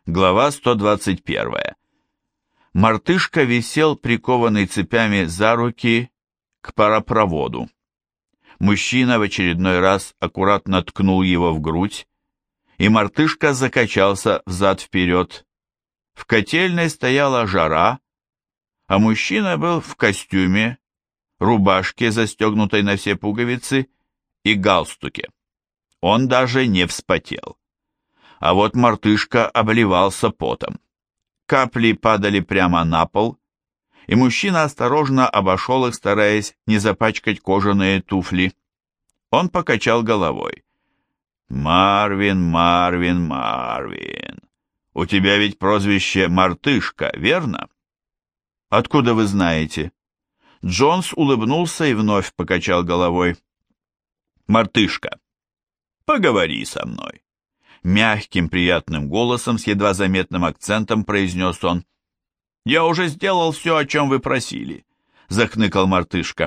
Глава 121. Мартышка висел, прикованный цепями за руки, к паропроводу. Мужчина в очередной раз аккуратно ткнул его в грудь, и мартышка закачался взад-вперед. В котельной стояла жара, а мужчина был в костюме, рубашке, застегнутой на все пуговицы, и галстуке. Он даже не вспотел. А вот мартышка обливался потом. Капли падали прямо на пол, и мужчина осторожно обошел их, стараясь не запачкать кожаные туфли. Он покачал головой. «Марвин, Марвин, Марвин, у тебя ведь прозвище Мартышка, верно?» «Откуда вы знаете?» Джонс улыбнулся и вновь покачал головой. «Мартышка, поговори со мной». Мягким, приятным голосом с едва заметным акцентом произнес он. «Я уже сделал все, о чем вы просили», — захныкал мартышка.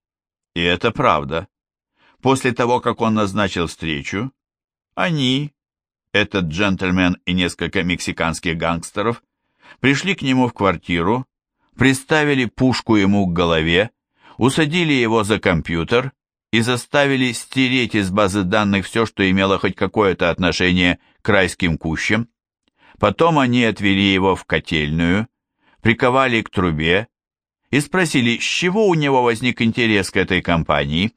И это правда. После того, как он назначил встречу, они, этот джентльмен и несколько мексиканских гангстеров, пришли к нему в квартиру, приставили пушку ему к голове, усадили его за компьютер и заставили стереть из базы данных все, что имело хоть какое-то отношение к райским кущам. Потом они отвели его в котельную, приковали к трубе и спросили, с чего у него возник интерес к этой компании.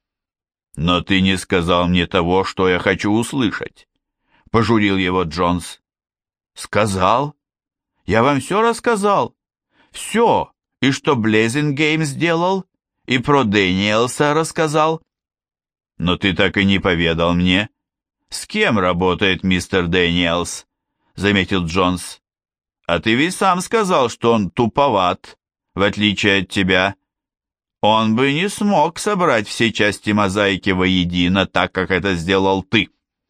«Но ты не сказал мне того, что я хочу услышать», — пожурил его Джонс. «Сказал? Я вам все рассказал. Все, и что Блейзингейм сделал, и про Дэниелса рассказал. Но ты так и не поведал мне, с кем работает мистер Дэниелс», — заметил Джонс. «А ты ведь сам сказал, что он туповат, в отличие от тебя. Он бы не смог собрать все части мозаики воедино, так как это сделал ты.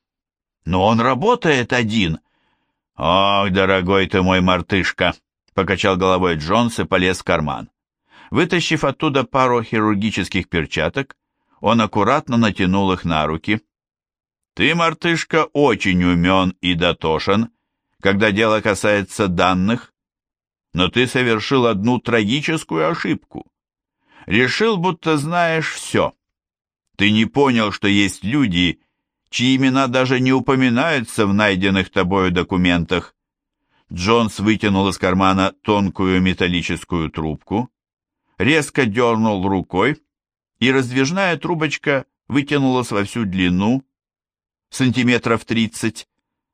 Но он работает один». «Ох, дорогой ты мой мартышка», — покачал головой Джонс и полез в карман. Вытащив оттуда пару хирургических перчаток, он аккуратно натянул их на руки. «Ты, мартышка, очень умен и дотошен, когда дело касается данных, но ты совершил одну трагическую ошибку. Решил, будто знаешь все. Ты не понял, что есть люди, чьи имена даже не упоминаются в найденных тобою документах». Джонс вытянул из кармана тонкую металлическую трубку, резко дернул рукой, и раздвижная трубочка вытянулась во всю длину, сантиметров 30.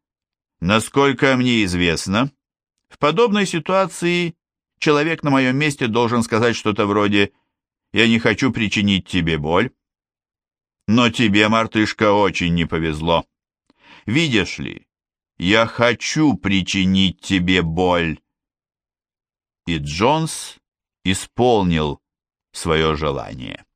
«Насколько мне известно, в подобной ситуации человек на моем месте должен сказать что-то вроде «Я не хочу причинить тебе боль». Но тебе, мартышка, очень не повезло. Видишь ли, я хочу причинить тебе боль». И Джонс исполнил свое желание.